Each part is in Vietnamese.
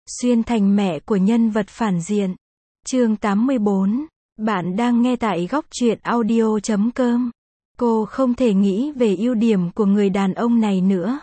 Xuyên thành mẹ của nhân vật phản diện. Chương 84. Bạn đang nghe tại góc truyện audio.com. Cô không thể nghĩ về ưu điểm của người đàn ông này nữa.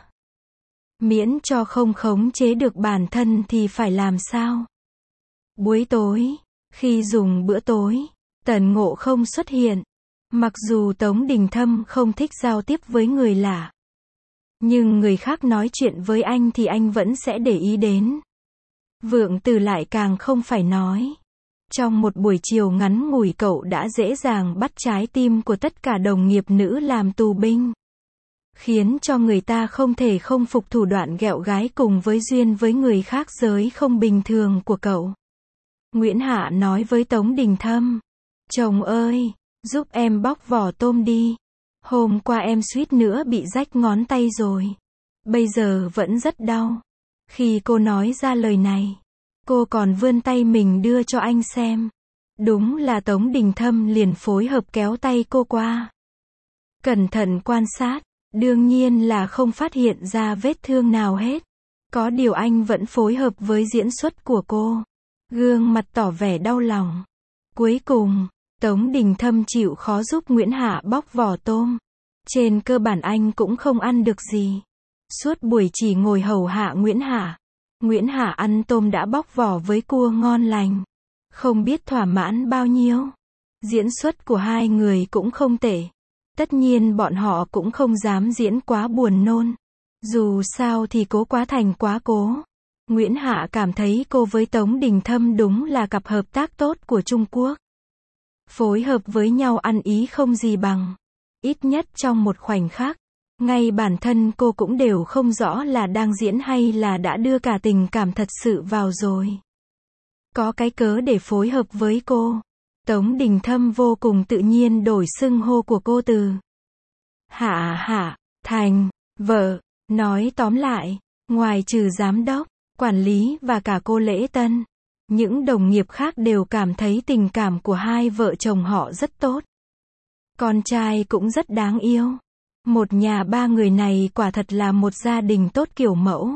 Miễn cho không khống chế được bản thân thì phải làm sao? Buổi tối, khi dùng bữa tối, Tần Ngộ không xuất hiện. Mặc dù Tống Đình Thâm không thích giao tiếp với người lạ, nhưng người khác nói chuyện với anh thì anh vẫn sẽ để ý đến. Vượng Tử lại càng không phải nói. Trong một buổi chiều ngắn ngủi cậu đã dễ dàng bắt trái tim của tất cả đồng nghiệp nữ làm tù binh, khiến cho người ta không thể không phục thủ đoạn ghẹo gái cùng với duyên với người khác giới không bình thường của cậu. Nguyễn Hạ nói với Tống Đình Thâm: "Chồng ơi, giúp em bóc vỏ tôm đi. Hôm qua em suýt nữa bị rách ngón tay rồi. Bây giờ vẫn rất đau." Khi cô nói ra lời này, cô còn vươn tay mình đưa cho anh xem. Đúng là Tống Đình Thâm liền phối hợp kéo tay cô qua. Cẩn thận quan sát, đương nhiên là không phát hiện ra vết thương nào hết. Có điều anh vẫn phối hợp với diễn xuất của cô. Gương mặt tỏ vẻ đau lòng. Cuối cùng, Tống Đình Thâm chịu khó giúp Nguyễn Hạ bóc vỏ tôm. Trên cơ bản anh cũng không ăn được gì. Suốt buổi chỉ ngồi hầu hạ Nguyễn Hạ. Nguyễn Hạ ăn tôm đã bóc vỏ với cua ngon lành. Không biết thỏa mãn bao nhiêu. Diễn xuất của hai người cũng không tệ. Tất nhiên bọn họ cũng không dám diễn quá buồn nôn. Dù sao thì cố quá thành quá cố. Nguyễn Hạ cảm thấy cô với Tống Đình Thâm đúng là cặp hợp tác tốt của Trung Quốc. Phối hợp với nhau ăn ý không gì bằng. Ít nhất trong một khoảnh khắc, ngay bản thân cô cũng đều không rõ là đang diễn hay là đã đưa cả tình cảm thật sự vào rồi. Có cái cớ để phối hợp với cô. Tống Đình Thâm vô cùng tự nhiên đổi xưng hô của cô từ Hạ thành vợ. Nói tóm lại, ngoài trừ giám đốc, quản lý và cả cô Lễ Tân, những đồng nghiệp khác đều cảm thấy tình cảm của hai vợ chồng họ rất tốt. Con trai cũng rất đáng yêu. Một nhà ba người này quả thật là một gia đình tốt kiểu mẫu.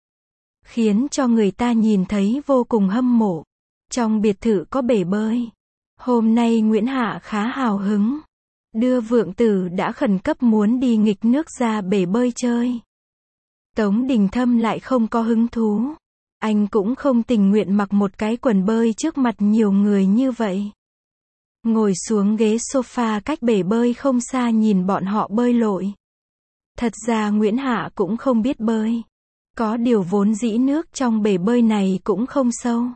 Khiến cho người ta nhìn thấy vô cùng hâm mộ. Trong biệt thự có bể bơi. Hôm nay Nguyễn Hạ khá hào hứng. Đưa Vượng Tử đã khẩn cấp muốn đi nghịch nước ra bể bơi chơi. Tống Đình Thâm lại không có hứng thú. Anh cũng không tình nguyện mặc một cái quần bơi trước mặt nhiều người như vậy. Ngồi xuống ghế sofa cách bể bơi không xa nhìn bọn họ bơi lội. Thật ra Nguyễn Hạ cũng không biết bơi. Có điều vốn dĩ nước trong bể bơi này cũng không sâu.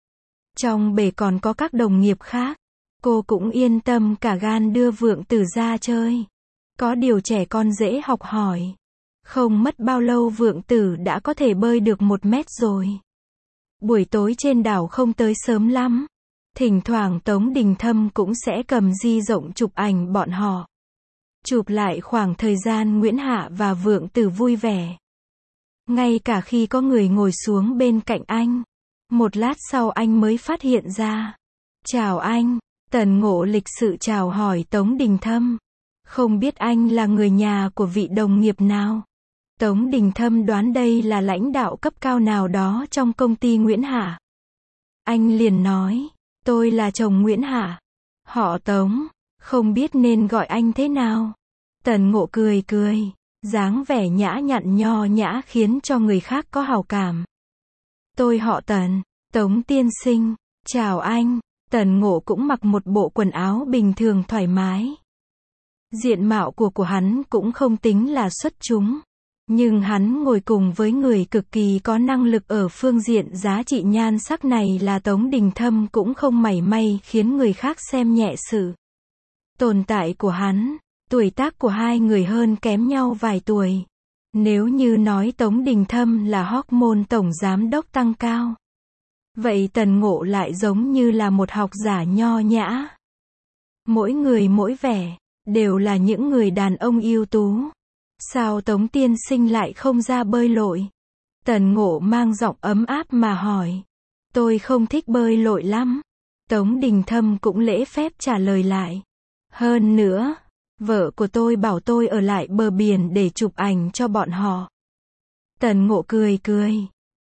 Trong bể còn có các đồng nghiệp khác. Cô cũng yên tâm cả gan đưa Vượng Tử ra chơi. Có điều trẻ con dễ học hỏi. Không mất bao lâu Vượng Tử đã có thể bơi được 1 mét rồi. Buổi tối trên đảo không tới sớm lắm. Thỉnh thoảng Tống Đình Thâm cũng sẽ cầm di rộng chụp ảnh bọn họ. Chụp lại khoảng thời gian Nguyễn Hạ và Vượng Tử vui vẻ. Ngay cả khi có người ngồi xuống bên cạnh anh. Một lát sau anh mới phát hiện ra. "Chào anh." Tần Ngộ lịch sự chào hỏi Tống Đình Thâm. Không biết anh là người nhà của vị đồng nghiệp nào. Tống Đình Thâm đoán đây là lãnh đạo cấp cao nào đó trong công ty Nguyễn Hạ. Anh liền nói: "Tôi là chồng Nguyễn Hạ. Họ Tống, không biết nên gọi anh thế nào." Tần Ngộ cười cười, dáng vẻ nhã nhặn nho nhã khiến cho người khác có hảo cảm. "Tôi họ Tần, Tống tiên sinh." "Chào anh." Tần Ngộ cũng mặc một bộ quần áo bình thường thoải mái. Diện mạo của hắn cũng không tính là xuất chúng. Nhưng hắn ngồi cùng với người cực kỳ có năng lực ở phương diện giá trị nhan sắc này là Tống Đình Thâm cũng không mảy may khiến người khác xem nhẹ sự tồn tại của hắn. Tuổi tác của hai người hơn kém nhau vài tuổi. Nếu như nói Tống Đình Thâm là hormone tổng giám đốc tăng cao, vậy Tần Ngộ lại giống như là một học giả nho nhã. Mỗi người mỗi vẻ, đều là những người đàn ông ưu tú. Sao Tống tiên sinh lại không ra bơi lội? Tần Ngộ mang giọng ấm áp mà hỏi. "Tôi không thích bơi lội lắm." Tống Đình Thâm cũng lễ phép trả lời lại. "Hơn nữa, vợ của tôi bảo tôi ở lại bờ biển để chụp ảnh cho bọn họ." Tần Ngộ cười cười.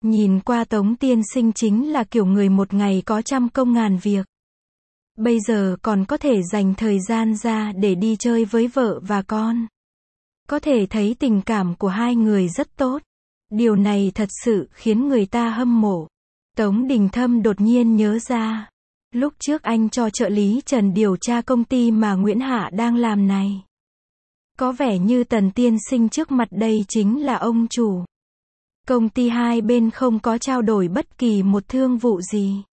Nhìn qua Tống tiên sinh chính là kiểu người một ngày có trăm công ngàn việc. Bây giờ còn có thể dành thời gian ra để đi chơi với vợ và con. Có thể thấy tình cảm của hai người rất tốt. Điều này thật sự khiến người ta hâm mộ. Tống Đình Thâm đột nhiên nhớ ra. Lúc trước anh cho trợ lý Trần điều tra công ty mà Nguyễn Hạ đang làm này. Có vẻ như Tần tiên sinh trước mặt đây chính là ông chủ. Công ty hai bên không có trao đổi bất kỳ một thương vụ gì.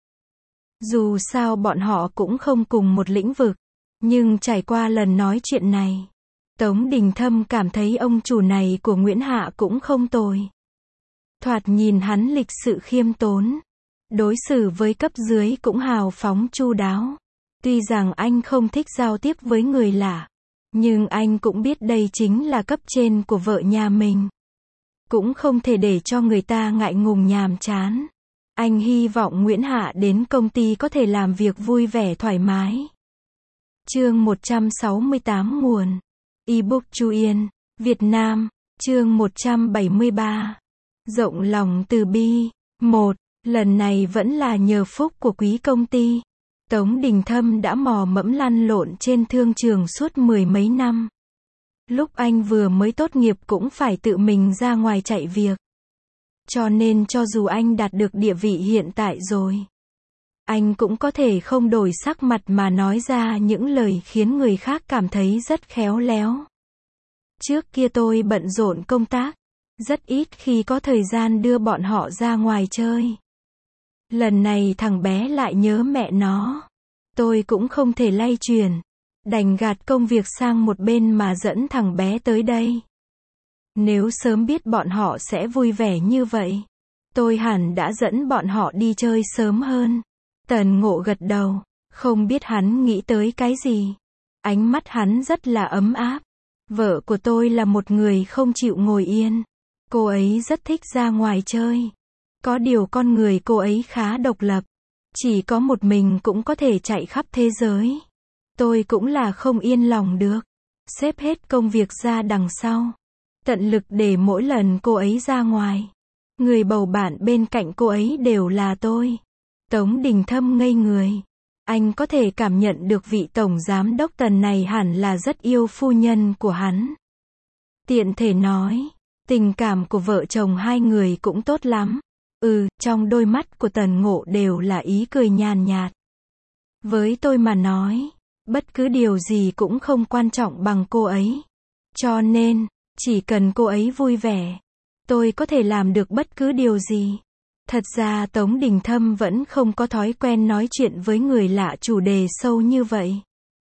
Dù sao bọn họ cũng không cùng một lĩnh vực. Nhưng trải qua lần nói chuyện này, Tống Đình Thâm cảm thấy ông chủ này của Nguyễn Hạ cũng không tồi. Thoạt nhìn hắn lịch sự khiêm tốn. Đối xử với cấp dưới cũng hào phóng chu đáo. Tuy rằng anh không thích giao tiếp với người lạ, nhưng anh cũng biết đây chính là cấp trên của vợ nhà mình. Cũng không thể để cho người ta ngại ngùng nhàm chán. Anh hy vọng Nguyễn Hạ đến công ty có thể làm việc vui vẻ thoải mái. Chương 168 nguồn ebook Chu Yên, Việt Nam, chương 173. Rộng lòng từ bi. 1. Lần này vẫn là nhờ phúc của quý công ty. Tống Đình Thâm đã mò mẫm lăn lộn trên thương trường suốt mười mấy năm. Lúc anh vừa mới tốt nghiệp cũng phải tự mình ra ngoài chạy việc. Cho nên cho dù anh đạt được địa vị hiện tại rồi, anh cũng có thể không đổi sắc mặt mà nói ra những lời khiến người khác cảm thấy rất khéo léo. Trước kia tôi bận rộn công tác, rất ít khi có thời gian đưa bọn họ ra ngoài chơi. Lần này thằng bé lại nhớ mẹ nó. Tôi cũng không thể lay chuyển. Đành gạt công việc sang một bên mà dẫn thằng bé tới đây. Nếu sớm biết bọn họ sẽ vui vẻ như vậy, tôi hẳn đã dẫn bọn họ đi chơi sớm hơn. Tần Ngộ gật đầu, không biết hắn nghĩ tới cái gì. Ánh mắt hắn rất là ấm áp. Vợ của tôi là một người không chịu ngồi yên. Cô ấy rất thích ra ngoài chơi. Có điều con người cô ấy khá độc lập. Chỉ có một mình cũng có thể chạy khắp thế giới. Tôi cũng là không yên lòng được. Xếp hết công việc ra đằng sau. Tận lực để mỗi lần cô ấy ra ngoài, người bầu bạn bên cạnh cô ấy đều là tôi. Tống Đình Thâm ngây người. Anh có thể cảm nhận được vị tổng giám đốc Tần này hẳn là rất yêu phu nhân của hắn. Tiện thể nói, tình cảm của vợ chồng hai người cũng tốt lắm. Trong đôi mắt của Tần Ngộ đều là ý cười nhàn nhạt. Với tôi mà nói, bất cứ điều gì cũng không quan trọng bằng cô ấy. Cho nên, chỉ cần cô ấy vui vẻ, tôi có thể làm được bất cứ điều gì. Thật ra Tống Đình Thâm vẫn không có thói quen nói chuyện với người lạ chủ đề sâu như vậy.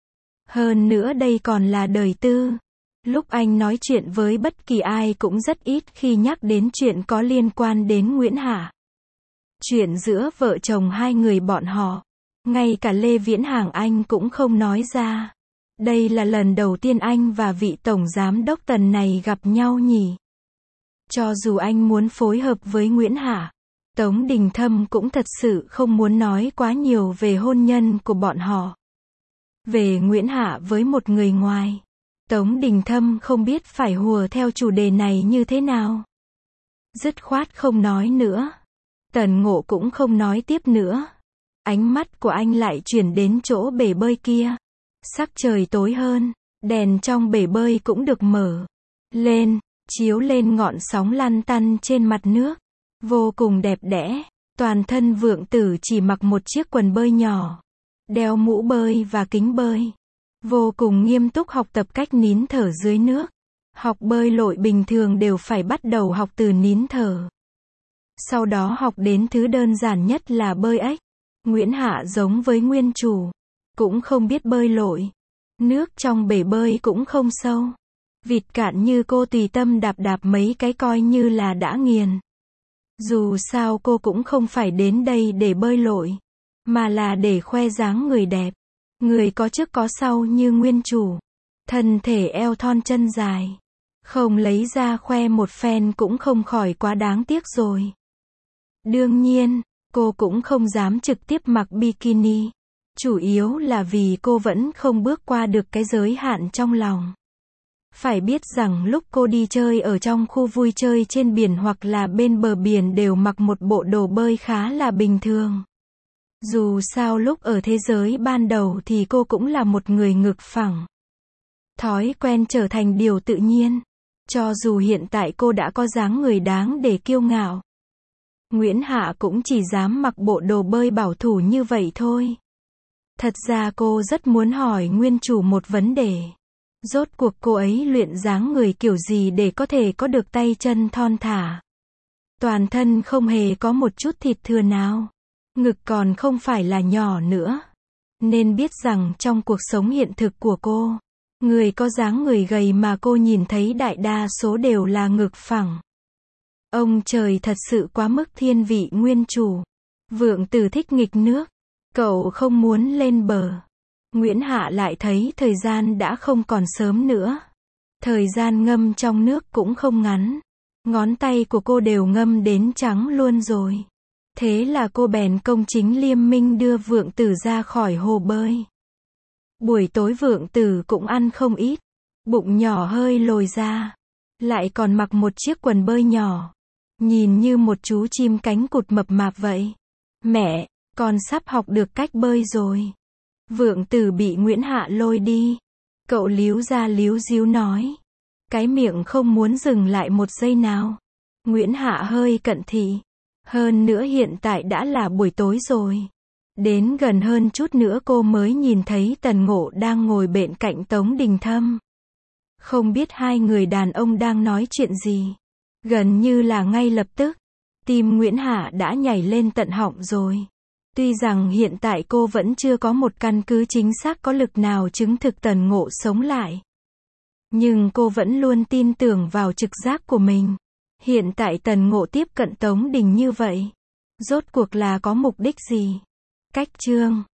Hơn nữa đây còn là đời tư. Lúc anh nói chuyện với bất kỳ ai cũng rất ít khi nhắc đến chuyện có liên quan đến Nguyễn Hạ. Chuyện giữa vợ chồng hai người bọn họ, ngay cả Lê Viễn Hàng anh cũng không nói ra. Đây là lần đầu tiên anh và vị tổng giám đốc Tần này gặp nhau nhỉ. Cho dù anh muốn phối hợp với Nguyễn Hạ, Tống Đình Thâm cũng thật sự không muốn nói quá nhiều về hôn nhân của bọn họ. Về Nguyễn Hạ với một người ngoài, Tống Đình Thâm không biết phải hùa theo chủ đề này như thế nào. Dứt khoát không nói nữa. Tần Ngộ cũng không nói tiếp nữa. Ánh mắt của anh lại chuyển đến chỗ bể bơi kia. Sắc trời tối hơn, đèn trong bể bơi cũng được mở lên, chiếu lên ngọn sóng lăn tăn trên mặt nước. Vô cùng đẹp đẽ. Toàn thân Vượng Tử chỉ mặc một chiếc quần bơi nhỏ, đeo mũ bơi và kính bơi. Vô cùng nghiêm túc học tập cách nín thở dưới nước. Học bơi lội bình thường đều phải bắt đầu học từ nín thở. Sau đó học đến thứ đơn giản nhất là bơi ếch. Nguyễn Hạ giống với nguyên chủ, cũng không biết bơi lội. Nước trong bể bơi cũng không sâu. Vịt cạn như cô tùy tâm đạp đạp mấy cái coi như là đã nghiền. Dù sao cô cũng không phải đến đây để bơi lội, mà là để khoe dáng người đẹp. Người có trước có sau như nguyên chủ. Thân thể eo thon chân dài. Không lấy ra khoe một phen cũng không khỏi quá đáng tiếc rồi. Đương nhiên, cô cũng không dám trực tiếp mặc bikini. Chủ yếu là vì cô vẫn không bước qua được cái giới hạn trong lòng. Phải biết rằng lúc cô đi chơi ở trong khu vui chơi trên biển hoặc là bên bờ biển đều mặc một bộ đồ bơi khá là bình thường. Dù sao lúc ở thế giới ban đầu thì cô cũng là một người ngực phẳng. Thói quen trở thành điều tự nhiên. Cho dù hiện tại cô đã có dáng người đáng để kiêu ngạo. Nguyễn Hạ cũng chỉ dám mặc bộ đồ bơi bảo thủ như vậy thôi. Thật ra cô rất muốn hỏi nguyên chủ một vấn đề. Rốt cuộc cô ấy luyện dáng người kiểu gì để có thể có được tay chân thon thả. Toàn thân không hề có một chút thịt thừa nào. Ngực còn không phải là nhỏ nữa. Nên biết rằng trong cuộc sống hiện thực của cô, người có dáng người gầy mà cô nhìn thấy đại đa số đều là ngực phẳng. Ông trời thật sự quá mức thiên vị nguyên chủ. Vượng Tử thích nghịch nước. Cậu không muốn lên bờ. Nguyễn Hạ lại thấy thời gian đã không còn sớm nữa. Thời gian ngâm trong nước cũng không ngắn. Ngón tay của cô đều ngâm đến trắng luôn rồi. Thế là cô bèn công chính liêm minh đưa Vượng Tử ra khỏi hồ bơi. Buổi tối Vượng Tử cũng ăn không ít. Bụng nhỏ hơi lồi ra. Lại còn mặc một chiếc quần bơi nhỏ. Nhìn như một chú chim cánh cụt mập mạp vậy. Mẹ, con sắp học được cách bơi rồi. Vượng Tử bị Nguyễn Hạ lôi đi. Cậu líu ra líu díu nói. Cái miệng không muốn dừng lại một giây nào. Nguyễn Hạ hơi cận thị. Hơn nữa hiện tại đã là buổi tối rồi. Đến gần hơn chút nữa cô mới nhìn thấy Tần Ngộ đang ngồi bên cạnh Tống Đình Thâm. Không biết hai người đàn ông đang nói chuyện gì. Gần như là ngay lập tức, tim Nguyễn Hạ đã nhảy lên tận họng rồi. Tuy rằng hiện tại cô vẫn chưa có một căn cứ chính xác có lực nào chứng thực Tần Ngộ sống lại. Nhưng cô vẫn luôn tin tưởng vào trực giác của mình. Hiện tại Tần Ngộ tiếp cận Tống Đình như vậy. Rốt cuộc là có mục đích gì? Cách chương